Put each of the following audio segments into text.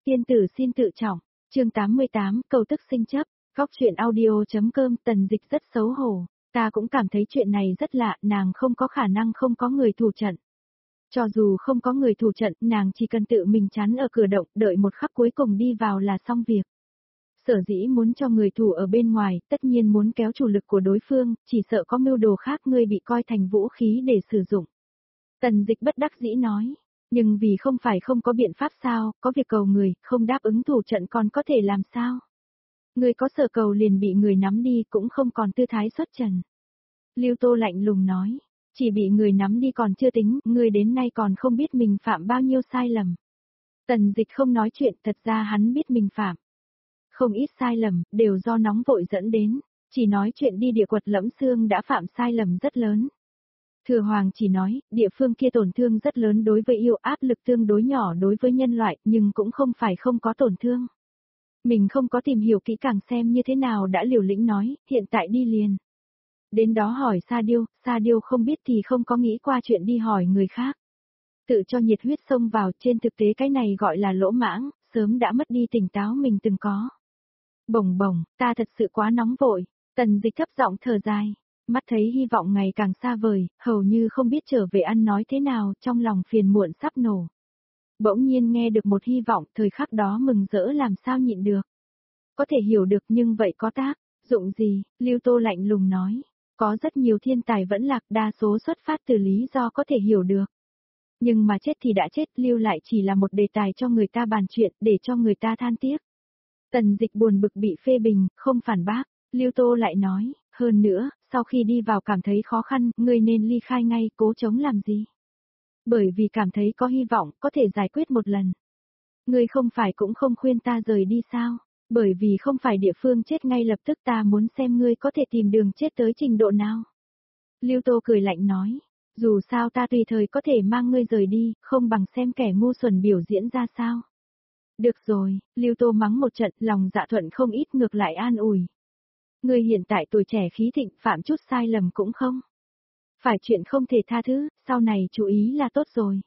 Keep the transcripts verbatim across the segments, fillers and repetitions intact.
Tiên tử xin tự trọng, chương tám mươi tám, cầu tức sinh chấp, góc chuyện audio.com. Tần Dịch rất xấu hổ, ta cũng cảm thấy chuyện này rất lạ, nàng không có khả năng không có người thủ trận. Cho dù không có người thủ trận, nàng chỉ cần tự mình chắn ở cửa động, đợi một khắc cuối cùng đi vào là xong việc. Sở dĩ muốn cho người thủ ở bên ngoài, tất nhiên muốn kéo chủ lực của đối phương, chỉ sợ có mưu đồ khác ngươi bị coi thành vũ khí để sử dụng. Tần Dịch bất đắc dĩ nói, nhưng vì không phải không có biện pháp sao, có việc cầu người, không đáp ứng thủ trận còn có thể làm sao. Người có sở cầu liền bị người nắm đi cũng không còn tư thái xuất trần. Lưu Tô lạnh lùng nói, chỉ bị người nắm đi còn chưa tính, người đến nay còn không biết mình phạm bao nhiêu sai lầm. Tần Dịch không nói chuyện, thật ra hắn biết mình phạm. Không ít sai lầm, đều do nóng vội dẫn đến, chỉ nói chuyện đi địa quật Lẫm Xương đã phạm sai lầm rất lớn. Thừa Hoàng chỉ nói, địa phương kia tổn thương rất lớn đối với yêu, áp lực tương đối nhỏ đối với nhân loại, nhưng cũng không phải không có tổn thương. Mình không có tìm hiểu kỹ càng xem như thế nào đã liều lĩnh nói, hiện tại đi liền. Đến đó hỏi Sa Điêu, Sa Điêu không biết thì không có nghĩ qua chuyện đi hỏi người khác. Tự cho nhiệt huyết xông vào, trên thực tế cái này gọi là lỗ mãng, sớm đã mất đi tỉnh táo mình từng có. Bồng bồng, ta thật sự quá nóng vội, Tần Dịch thấp giọng thở dài. Mắt thấy hy vọng ngày càng xa vời, hầu như không biết trở về ăn nói thế nào, trong lòng phiền muộn sắp nổ. Bỗng nhiên nghe được một hy vọng, thời khắc đó mừng rỡ làm sao nhịn được. Có thể hiểu được nhưng vậy có tác dụng gì, Lưu Tô lạnh lùng nói. Có rất nhiều thiên tài vẫn lạc, đa số xuất phát từ lý do có thể hiểu được. Nhưng mà chết thì đã chết, lưu lại chỉ là một đề tài cho người ta bàn chuyện, để cho người ta than tiếc. Tần Dịch buồn bực bị phê bình, không phản bác, Lưu Tô lại nói, hơn nữa, sau khi đi vào cảm thấy khó khăn, ngươi nên ly khai ngay, cố chống làm gì? Bởi vì cảm thấy có hy vọng, có thể giải quyết một lần. Ngươi không phải cũng không khuyên ta rời đi sao? Bởi vì không phải địa phương chết ngay lập tức, ta muốn xem ngươi có thể tìm đường chết tới trình độ nào. Lưu Tô cười lạnh nói, dù sao ta tùy thời có thể mang ngươi rời đi, không bằng xem kẻ ngu xuẩn biểu diễn ra sao. Được rồi, Lưu Tô mắng một trận, lòng dạ thuận không ít, ngược lại an ủi. Ngươi hiện tại tuổi trẻ khí thịnh, phạm chút sai lầm cũng không. Phải chuyện không thể tha thứ, sau này chú ý là tốt rồi.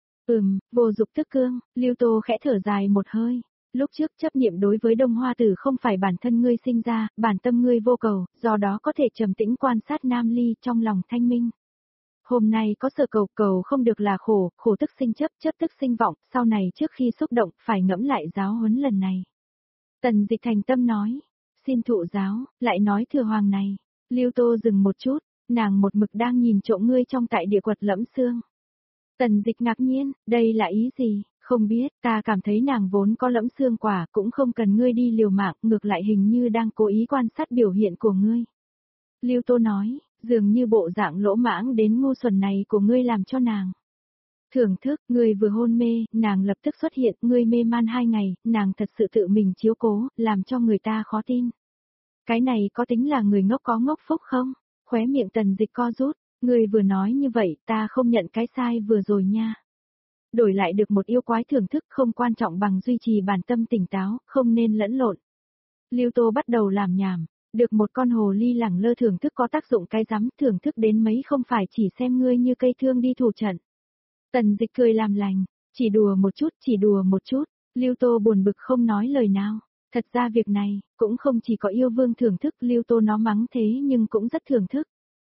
Ừm, vô dục tức cương, Lưu Tô khẽ thở dài một hơi. Lúc trước chấp niệm đối với Đông Hoa Tử không phải bản thân ngươi sinh ra, bản tâm ngươi vô cầu, do đó có thể trầm tĩnh quan sát Nam Ly trong lòng thanh minh. Hôm nay có sở cầu, cầu không được là khổ, khổ tức sinh chấp, chấp tức sinh vọng, sau này trước khi xúc động phải ngẫm lại giáo huấn lần này. Tần Dịch thành tâm nói, xin thụ giáo, lại nói Thừa Hoàng này. Lưu Tô dừng một chút, nàng một mực đang nhìn trộm ngươi trong tại địa quật Lẫm Xương. Tần Dịch ngạc nhiên, đây là ý gì? Không biết, ta cảm thấy nàng vốn có Lẫm Xương quả, cũng không cần ngươi đi liều mạng, ngược lại hình như đang cố ý quan sát biểu hiện của ngươi. Lưu Tô nói, dường như bộ dạng lỗ mãng đến ngu xuẩn này của ngươi làm cho nàng. Thưởng thức, ngươi vừa hôn mê, nàng lập tức xuất hiện, ngươi mê man hai ngày, nàng thật sự tự mình chiếu cố, làm cho người ta khó tin. Cái này có tính là người ngốc có ngốc phúc không? Khóe miệng Tần Dịch co rút, ngươi vừa nói như vậy, ta không nhận cái sai vừa rồi nha. Đổi lại được một yêu quái thưởng thức không quan trọng bằng duy trì bản tâm tỉnh táo, không nên lẫn lộn. Lưu Tô bắt đầu làm nhảm, được một con hồ ly lẳng lơ thưởng thức có tác dụng cái rắm, thưởng thức đến mấy không phải chỉ xem ngươi như cây thương đi thủ trận. Tần Dịch cười làm lành, chỉ đùa một chút, chỉ đùa một chút, Lưu Tô buồn bực không nói lời nào. Thật ra việc này, cũng không chỉ có yêu vương thưởng thức, Lưu Tô nó mắng thế nhưng cũng rất thưởng thức.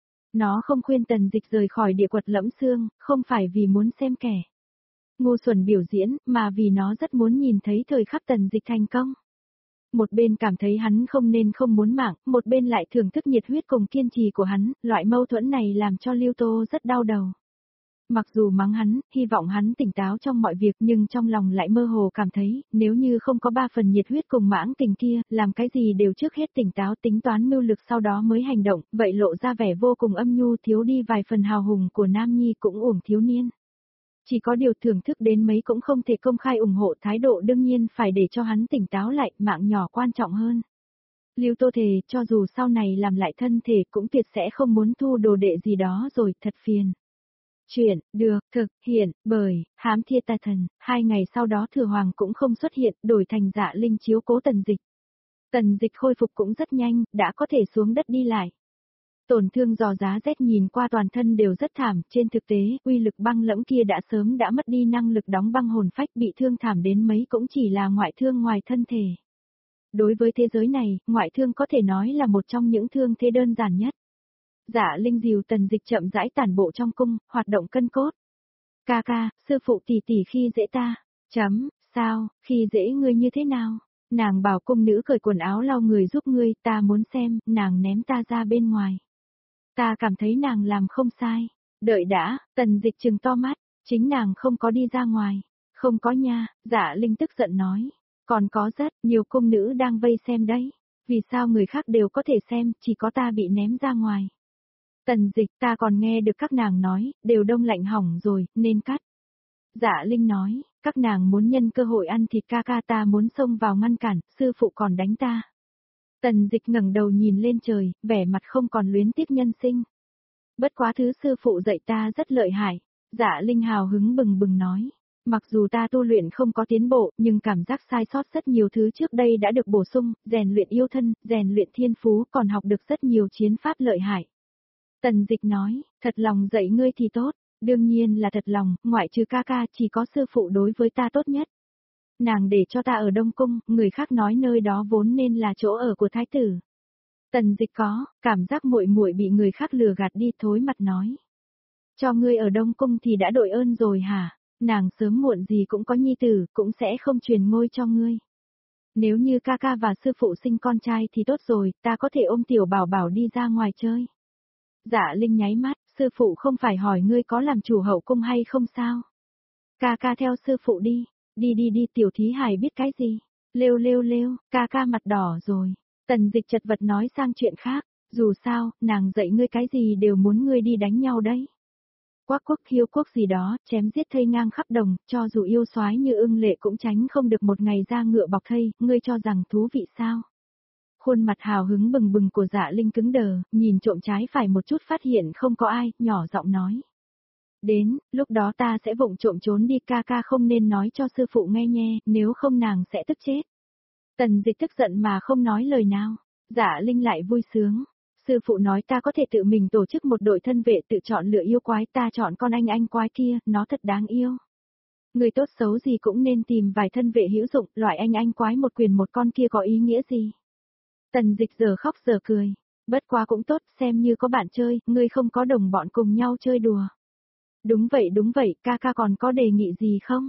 Nó không khuyên Tần Dịch rời khỏi địa quật Lẫm Xương, không phải vì muốn xem kẻ ngu xuẩn biểu diễn, mà vì nó rất muốn nhìn thấy thời khắc Tần Dịch thành công. Một bên cảm thấy hắn không nên không muốn mạng, một bên lại thưởng thức nhiệt huyết cùng kiên trì của hắn, loại mâu thuẫn này làm cho Lưu Tô rất đau đầu. Mặc dù mắng hắn, hy vọng hắn tỉnh táo trong mọi việc nhưng trong lòng lại mơ hồ cảm thấy, nếu như không có ba phần nhiệt huyết cùng mãng tình kia, làm cái gì đều trước hết tỉnh táo tính toán mưu lực sau đó mới hành động, vậy lộ ra vẻ vô cùng âm nhu, thiếu đi vài phần hào hùng của Nam Nhi cũng uổng thiếu niên. Chỉ có điều thưởng thức đến mấy cũng không thể công khai ủng hộ, thái độ đương nhiên phải để cho hắn tỉnh táo lại, mạng nhỏ quan trọng hơn. Lưu Tô thề, cho dù sau này làm lại thân thể cũng tuyệt sẽ không muốn thu đồ đệ gì đó rồi, thật phiền. Chuyện, được, thực, hiện, bởi, hám thiên ta thần, hai ngày sau đó Thừa Hoàng cũng không xuất hiện, đổi thành Dạ Linh chiếu cố Tần Dịch. Tần Dịch khôi phục cũng rất nhanh, đã có thể xuống đất đi lại. Tổn thương do giá rét nhìn qua toàn thân đều rất thảm, trên thực tế, uy lực băng lẫm kia đã sớm đã mất đi năng lực đóng băng hồn phách, bị thương thảm đến mấy cũng chỉ là ngoại thương ngoài thân thể. Đối với thế giới này, ngoại thương có thể nói là một trong những thương thế đơn giản nhất. Dạ Linh dìu Tần Dịch chậm rãi tản bộ trong cung, hoạt động cân cốt. Ca ca, sư phụ tỷ tỷ khi dễ ta. Chấm, sao, khi dễ ngươi như thế nào? Nàng bảo cung nữ cởi quần áo lau người giúp ngươi, ta muốn xem, nàng ném ta ra bên ngoài. Ta cảm thấy nàng làm không sai. Đợi đã, Tần Dịch trừng to mắt, chính nàng không có đi ra ngoài. Không có nha, Dạ Linh tức giận nói. Còn có rất nhiều cung nữ đang vây xem đấy. Vì sao người khác đều có thể xem, chỉ có ta bị ném ra ngoài. Tần Dịch, ta còn nghe được các nàng nói, đều đông lạnh hỏng rồi, nên cắt. Dạ Linh nói, các nàng muốn nhân cơ hội ăn thịt ca ca, ta muốn xông vào ngăn cản, sư phụ còn đánh ta. Tần Dịch ngẩng đầu nhìn lên trời, vẻ mặt không còn luyến tiếc nhân sinh. Bất quá thứ sư phụ dạy ta rất lợi hại. Dạ Linh hào hứng bừng bừng nói. Mặc dù ta tu luyện không có tiến bộ, nhưng cảm giác sai sót rất nhiều thứ trước đây đã được bổ sung, rèn luyện yêu thân, rèn luyện thiên phú, còn học được rất nhiều chiến pháp lợi hại. Tần Dịch nói, thật lòng dạy ngươi thì tốt, đương nhiên là thật lòng, ngoại trừ ca ca chỉ có sư phụ đối với ta tốt nhất. Nàng để cho ta ở Đông Cung, người khác nói nơi đó vốn nên là chỗ ở của thái tử. Tần Dịch có, cảm giác muội muội bị người khác lừa gạt đi, thối mặt nói. Cho ngươi ở Đông Cung thì đã đội ơn rồi hả? Nàng sớm muộn gì cũng có nhi tử, cũng sẽ không truyền ngôi cho ngươi. Nếu như ca ca và sư phụ sinh con trai thì tốt rồi, ta có thể ôm tiểu bảo bảo đi ra ngoài chơi. Dạ Linh nháy mắt, sư phụ không phải hỏi ngươi có làm chủ hậu cung hay không sao? Ca ca theo sư phụ đi, đi đi đi, tiểu thí hài biết cái gì? Lêu lêu lêu, ca ca mặt đỏ rồi. Tần Dịch chật vật nói sang chuyện khác, dù sao, nàng dạy ngươi cái gì đều muốn ngươi đi đánh nhau đấy. Quắc quốc hiêu quốc gì đó, chém giết thây ngang khắp đồng, cho dù yêu soái như Ưng Lệ cũng tránh không được một ngày ra ngựa bọc thây, ngươi cho rằng thú vị sao? Khuôn mặt hào hứng bừng bừng của Dạ Linh cứng đờ, nhìn trộm trái phải một chút phát hiện không có ai, nhỏ giọng nói. Đến, lúc đó ta sẽ vụng trộm trốn đi, ca ca không nên nói cho sư phụ nghe nhé, nếu không nàng sẽ tức chết. Tần Dịch tức giận mà không nói lời nào, Dạ Linh lại vui sướng. Sư phụ nói ta có thể tự mình tổ chức một đội thân vệ tự chọn lựa yêu quái, ta chọn con anh anh quái kia, nó thật đáng yêu. Người tốt xấu gì cũng nên tìm vài thân vệ hữu dụng, loại anh anh quái một quyền một con kia có ý nghĩa gì. Tần Dịch giờ khóc giờ cười, bất quá cũng tốt, xem như có bạn chơi, ngươi không có đồng bọn cùng nhau chơi đùa. Đúng vậy đúng vậy, ca ca còn có đề nghị gì không?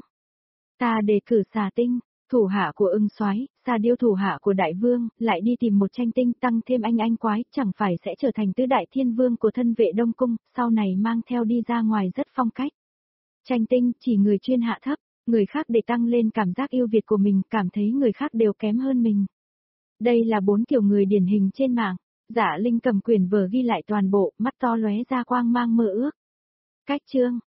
Ta đề cử Xà Tinh, thủ hạ của Ưng Soái, Xà Điêu thủ hạ của Đại Vương, lại đi tìm một tranh tinh tăng thêm anh anh quái, chẳng phải sẽ trở thành tứ đại thiên vương của thân vệ Đông Cung, sau này mang theo đi ra ngoài rất phong cách. Tranh tinh chỉ người chuyên hạ thấp, người khác để tăng lên cảm giác yêu Việt của mình, cảm thấy người khác đều kém hơn mình. Đây là bốn kiểu người điển hình trên mạng. Dạ Linh cầm quyển vở ghi lại toàn bộ, mắt to lóe ra quang mang mơ ước. Cách chương